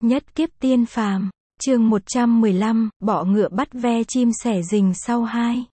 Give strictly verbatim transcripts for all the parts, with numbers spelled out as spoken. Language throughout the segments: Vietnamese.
Nhất kiếp tiên phàm, chương một trăm mười lăm, bọ ngựa bắt ve chim sẻ rình sau hai.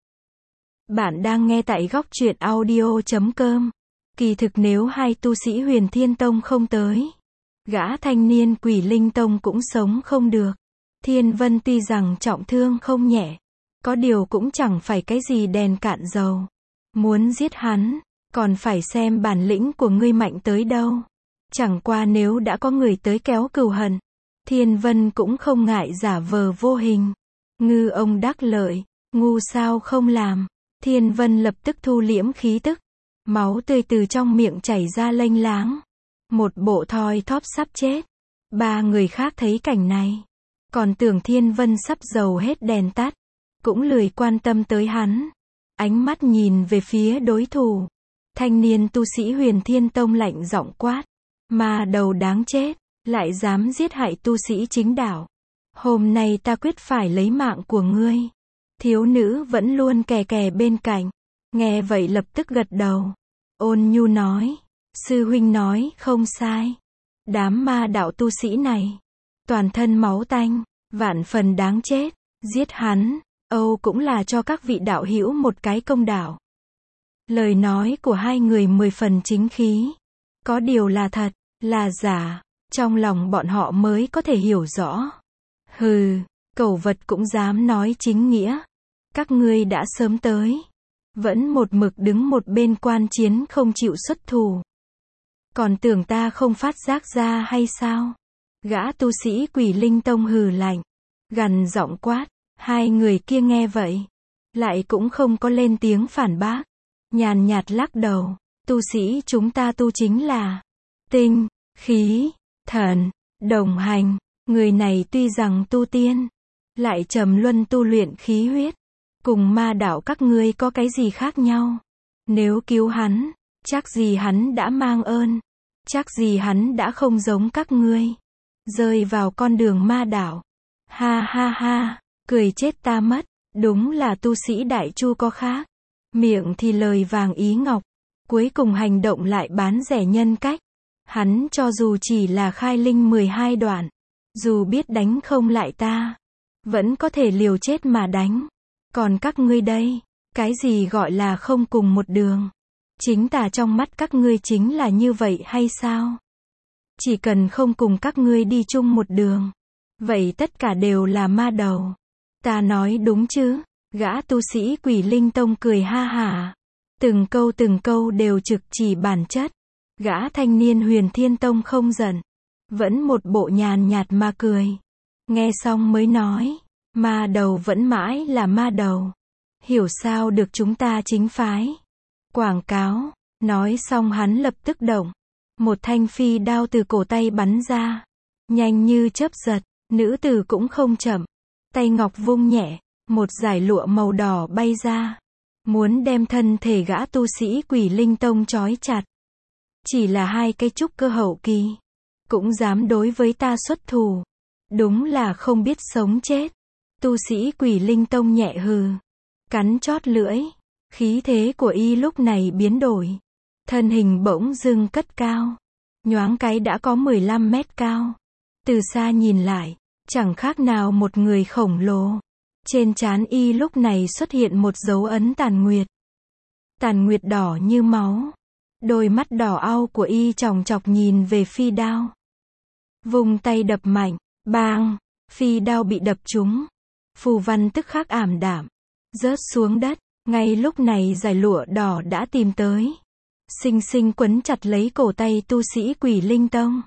Bạn đang nghe tại góc truyện audio chấm com. Kỳ thực nếu hai tu sĩ Huyền Thiên Tông không tới, gã thanh niên Quỷ Linh Tông cũng sống không được. Thiên Vân tuy rằng trọng thương không nhẹ, có điều cũng chẳng phải cái gì đèn cạn dầu. Muốn giết hắn, còn phải xem bản lĩnh của ngươi mạnh tới đâu. Chẳng qua nếu đã có người tới kéo cừu hận, Thiên Vân cũng không ngại giả vờ vô hình. Ngư ông đắc lợi, ngu sao không làm. Thiên Vân lập tức thu liễm khí tức. Máu tươi từ trong miệng chảy ra lênh láng. Một bộ thoi thóp sắp chết. Ba người khác thấy cảnh này, còn tưởng Thiên Vân sắp dầu hết đèn tắt, cũng lười quan tâm tới hắn. Ánh mắt nhìn về phía đối thủ. Thanh niên tu sĩ Huyền Thiên Tông lạnh giọng quát. Ma đầu đáng chết, lại dám giết hại tu sĩ chính đạo. Hôm nay ta quyết phải lấy mạng của ngươi. Thiếu nữ vẫn luôn kè kè bên cạnh. Nghe vậy lập tức gật đầu. Ôn nhu nói. Sư huynh nói không sai. Đám ma đạo tu sĩ này, toàn thân máu tanh, vạn phần đáng chết. Giết hắn, Âu cũng là cho các vị đạo hữu một cái công đạo. Lời nói của hai người mười phần chính khí. Có điều là thật, là giả, trong lòng bọn họ mới có thể hiểu rõ. Hừ, cẩu vật cũng dám nói chính nghĩa. Các ngươi đã sớm tới, vẫn một mực đứng một bên quan chiến không chịu xuất thủ. Còn tưởng ta không phát giác ra hay sao? Gã tu sĩ Quỷ Linh Tông hừ lạnh, gằn giọng quát. Hai người kia nghe vậy, lại cũng không có lên tiếng phản bác. Nhàn nhạt lắc đầu. Tu sĩ chúng ta tu chính là tinh, khí, thần, đồng hành. Người này tuy rằng tu tiên, lại trầm luân tu luyện khí huyết. Cùng ma đạo các ngươi có cái gì khác nhau? Nếu cứu hắn, chắc gì hắn đã mang ơn. Chắc gì hắn đã không giống các ngươi, rơi vào con đường ma đạo. Ha ha ha, cười chết ta mất. Đúng là tu sĩ Đại Chu có khác. Miệng thì lời vàng ý ngọc, cuối cùng hành động lại bán rẻ nhân cách. Hắn cho dù chỉ là khai linh mười hai đoạn, dù biết đánh không lại ta, vẫn có thể liều chết mà đánh. Còn các ngươi đây, cái gì gọi là không cùng một đường? Chính tà trong mắt các ngươi chính là như vậy hay sao? Chỉ cần không cùng các ngươi đi chung một đường, vậy tất cả đều là ma đầu. Ta nói đúng chứ? Gã tu sĩ Quỷ Linh Tông cười ha hả. Từng câu từng câu đều trực chỉ bản chất. Gã thanh niên Huyền Thiên Tông không giận, vẫn một bộ nhàn nhạt mà cười. Nghe xong mới nói, ma đầu vẫn mãi là ma đầu. Hiểu sao được chúng ta chính phái. Quảng cáo. Nói xong hắn lập tức động. Một thanh phi đao từ cổ tay bắn ra. Nhanh như chớp giật, nữ tử cũng không chậm. Tay ngọc vung nhẹ, một dải lụa màu đỏ bay ra. Muốn đem thân thể gã tu sĩ Quỷ Linh Tông trói chặt. Chỉ là hai cái trúc cơ hậu kỳ, cũng dám đối với ta xuất thủ. Đúng là không biết sống chết. Tu sĩ Quỷ Linh Tông nhẹ hừ, cắn chót lưỡi. Khí thế của y lúc này biến đổi. Thân hình bỗng dưng cất cao. Nhoáng cái đã có mười lăm mét cao. Từ xa nhìn lại, chẳng khác nào một người khổng lồ. Trên trán y lúc này xuất hiện một dấu ấn tàn nguyệt. Tàn nguyệt đỏ như máu. Đôi mắt đỏ au của y chòng chọc nhìn về phi đao. Vùng tay đập mạnh, bang, phi đao bị đập trúng. Phù văn tức khắc ảm đạm, rớt xuống đất. Ngay lúc này dải lụa đỏ đã tìm tới, xinh xinh quấn chặt lấy cổ tay tu sĩ Quỷ Linh Tông.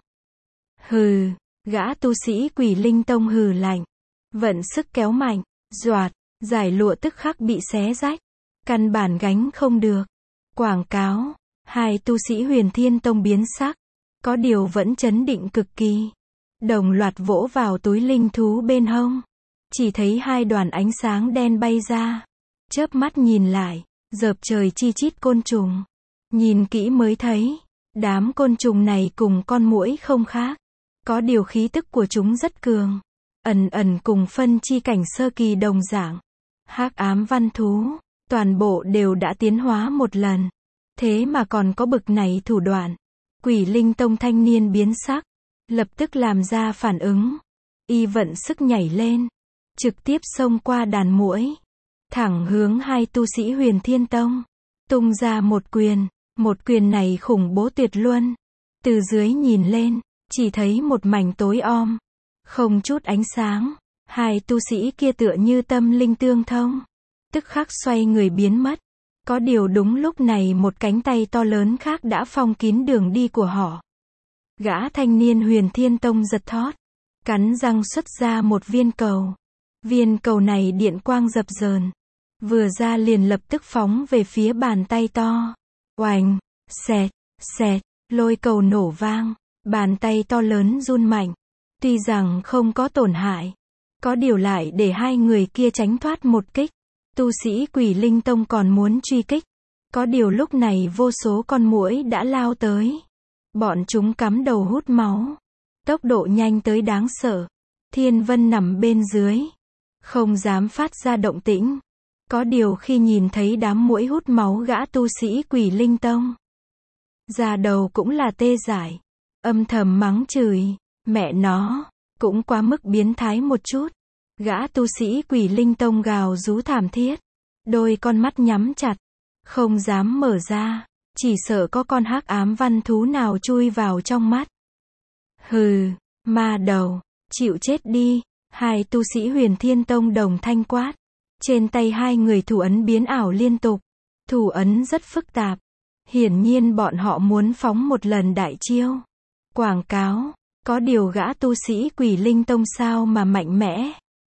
Hừ, gã tu sĩ Quỷ Linh Tông hừ lạnh, vận sức kéo mạnh, doạt, dải lụa tức khắc bị xé rách, căn bản gánh không được. Quảng cáo. Hai tu sĩ Huyền Thiên Tông biến sắc, có điều vẫn chấn định cực kỳ. Đồng loạt vỗ vào túi linh thú bên hông. Chỉ thấy hai đoàn ánh sáng đen bay ra. Chớp mắt nhìn lại, dợp trời chi chít côn trùng. Nhìn kỹ mới thấy, đám côn trùng này cùng con muỗi không khác. Có điều khí tức của chúng rất cường, ẩn ẩn cùng phân chi cảnh sơ kỳ đồng dạng. Hắc ám văn thú, toàn bộ đều đã tiến hóa một lần. Thế mà còn có bực này thủ đoạn. Quỷ Linh Tông thanh niên biến sắc, lập tức làm ra phản ứng. Y vận sức nhảy lên, trực tiếp xông qua đàn muỗi, thẳng hướng hai tu sĩ Huyền Thiên Tông, tung ra một quyền. Một quyền này khủng bố tuyệt luân. Từ dưới nhìn lên, chỉ thấy một mảnh tối om, không chút ánh sáng. Hai tu sĩ kia tựa như tâm linh tương thông, tức khắc xoay người biến mất. Có điều đúng lúc này một cánh tay to lớn khác đã phong kín đường đi của họ. Gã thanh niên Huyền Thiên Tông giật thót, cắn răng xuất ra một viên cầu. Viên cầu này điện quang dập dờn, vừa ra liền lập tức phóng về phía bàn tay to. Oành, xẹt, xẹt, lôi cầu nổ vang, bàn tay to lớn run mạnh. Tuy rằng không có tổn hại, có điều lại để hai người kia tránh thoát một kích. Tu sĩ Quỷ Linh Tông còn muốn truy kích, có điều lúc này vô số con muỗi đã lao tới. Bọn chúng cắm đầu hút máu, tốc độ nhanh tới đáng sợ. Thiên Vân nằm bên dưới, không dám phát ra động tĩnh. Có điều khi nhìn thấy đám muỗi hút máu gã tu sĩ Quỷ Linh Tông, da đầu cũng là tê dại, âm thầm mắng chửi, mẹ nó, cũng quá mức biến thái một chút. Gã tu sĩ Quỷ Linh Tông gào rú thảm thiết, đôi con mắt nhắm chặt, không dám mở ra, chỉ sợ có con hắc ám văn thú nào chui vào trong mắt. Hừ, ma đầu, chịu chết đi. Hai tu sĩ Huyền Thiên Tông đồng thanh quát. Trên tay hai người thủ ấn biến ảo liên tục. Thủ ấn rất phức tạp. Hiển nhiên bọn họ muốn phóng một lần đại chiêu. Quảng cáo, có điều gã tu sĩ Quỷ Linh Tông sao mà mạnh mẽ.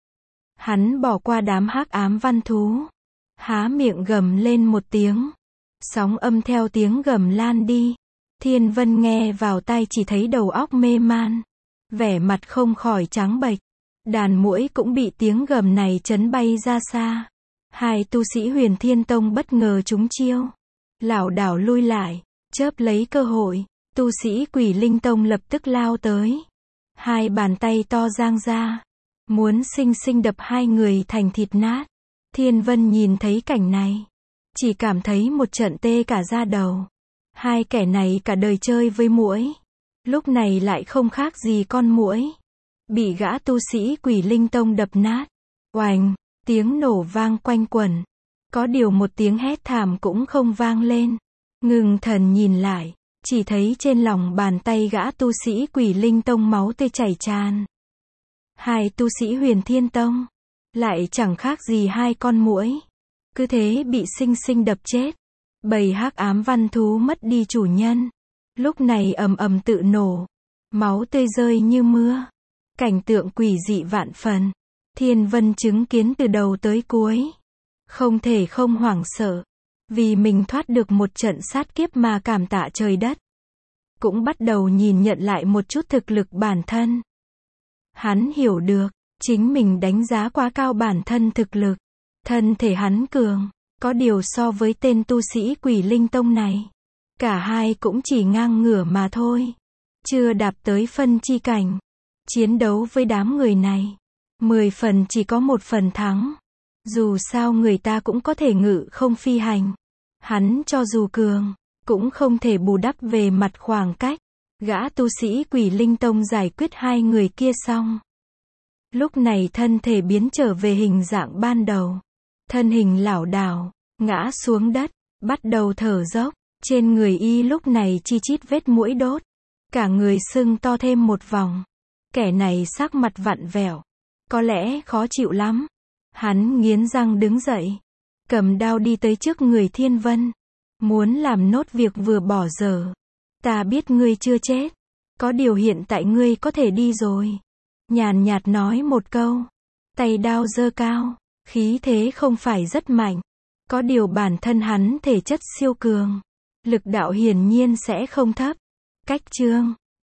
Hắn bỏ qua đám hắc ám văn thú, há miệng gầm lên một tiếng. Sóng âm theo tiếng gầm lan đi. Thiên Vân nghe vào tai chỉ thấy đầu óc mê man, vẻ mặt không khỏi trắng bệch. Đàn muỗi cũng bị tiếng gầm này chấn bay ra xa. Hai tu sĩ Huyền Thiên Tông bất ngờ trúng chiêu, lảo đảo lui lại, chớp lấy cơ hội. Tu sĩ Quỷ Linh Tông lập tức lao tới, hai bàn tay to giang ra, muốn xinh xinh đập hai người thành thịt nát. Thiên Vân nhìn thấy cảnh này, chỉ cảm thấy một trận tê cả da đầu. Hai kẻ này cả đời chơi với muỗi, lúc này lại không khác gì con muỗi, bị gã tu sĩ Quỷ Linh Tông đập nát. Oành, tiếng nổ vang quanh quẩn, có điều một tiếng hét thảm cũng không vang lên. Ngưng thần nhìn lại, chỉ thấy trên lòng bàn tay gã tu sĩ Quỷ Linh Tông máu tươi chảy tràn. Hai tu sĩ Huyền Thiên Tông lại chẳng khác gì hai con muỗi, cứ thế bị xinh xinh đập chết. Bầy hắc ám văn thú mất đi chủ nhân, lúc này ầm ầm tự nổ, máu tươi rơi như mưa. Cảnh tượng quỷ dị vạn phần. Thiên Vân chứng kiến từ đầu tới cuối, không thể không hoảng sợ, vì mình thoát được một trận sát kiếp mà cảm tạ trời đất. Cũng bắt đầu nhìn nhận lại một chút thực lực bản thân. Hắn hiểu được, chính mình đánh giá quá cao bản thân thực lực. Thân thể hắn cường, có điều so với tên tu sĩ Quỷ Linh Tông này, cả hai cũng chỉ ngang ngửa mà thôi, chưa đạp tới phân chi cảnh. Chiến đấu với đám người này, mười phần chỉ có một phần thắng. Dù sao người ta cũng có thể ngự không phi hành. Hắn cho dù cường, cũng không thể bù đắp về mặt khoảng cách. Gã tu sĩ Quỷ Linh Tông giải quyết hai người kia xong, lúc này thân thể biến trở về hình dạng ban đầu. Thân hình lảo đảo, ngã xuống đất, bắt đầu thở dốc. Trên người y lúc này chi chít vết muỗi đốt, cả người sưng to thêm một vòng. Kẻ này sắc mặt vặn vẹo, có lẽ khó chịu lắm. Hắn nghiến răng đứng dậy, cầm đao đi tới trước người Thiên Vân, muốn làm nốt việc vừa bỏ dở. Ta biết ngươi chưa chết, có điều hiện tại ngươi có thể đi rồi. Nhàn nhạt nói một câu, tay đao giơ cao, khí thế không phải rất mạnh, có điều bản thân hắn thể chất siêu cường, lực đạo hiển nhiên sẽ không thấp. Cách chương